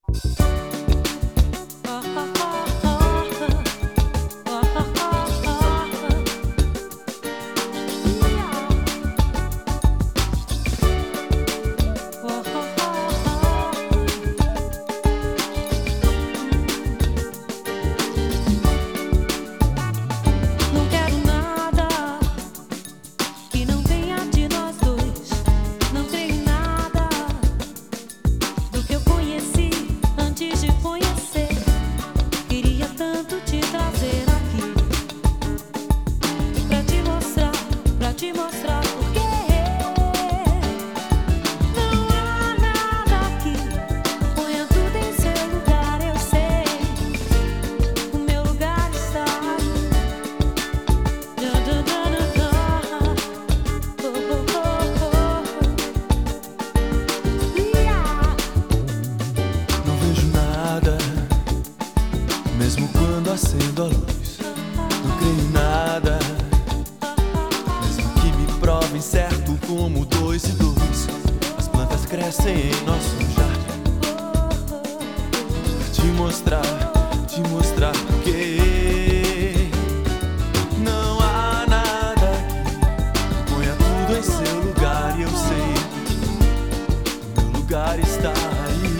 Mesmo quando acendo a luz, não creio em nada. Mesmo que me provem certo como 2 e 2, as plantas crescem em nosso jardim. Pra te mostrar que não há nada que ponha tudo em seu lugar. E eu sei que o meu lugar está aí.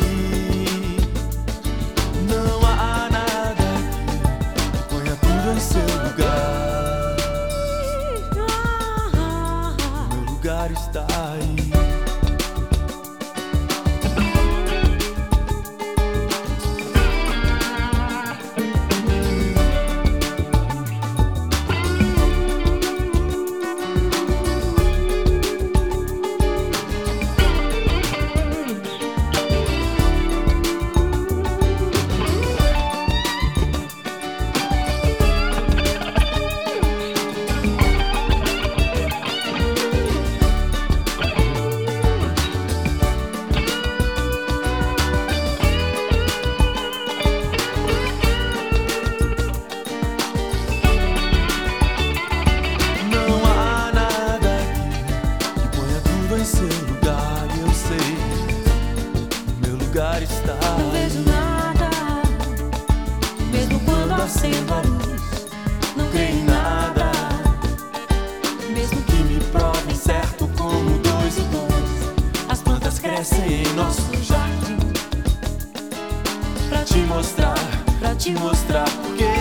Não há nada que ponha tudo em seu lugar. O meu lugar está aí. Não vejo nada, mesmo quando acendo a luz. Não creio em nada, mesmo que me provem certo como 2 e 2. As plantas crescem em nosso jardim. Pra te mostrar porque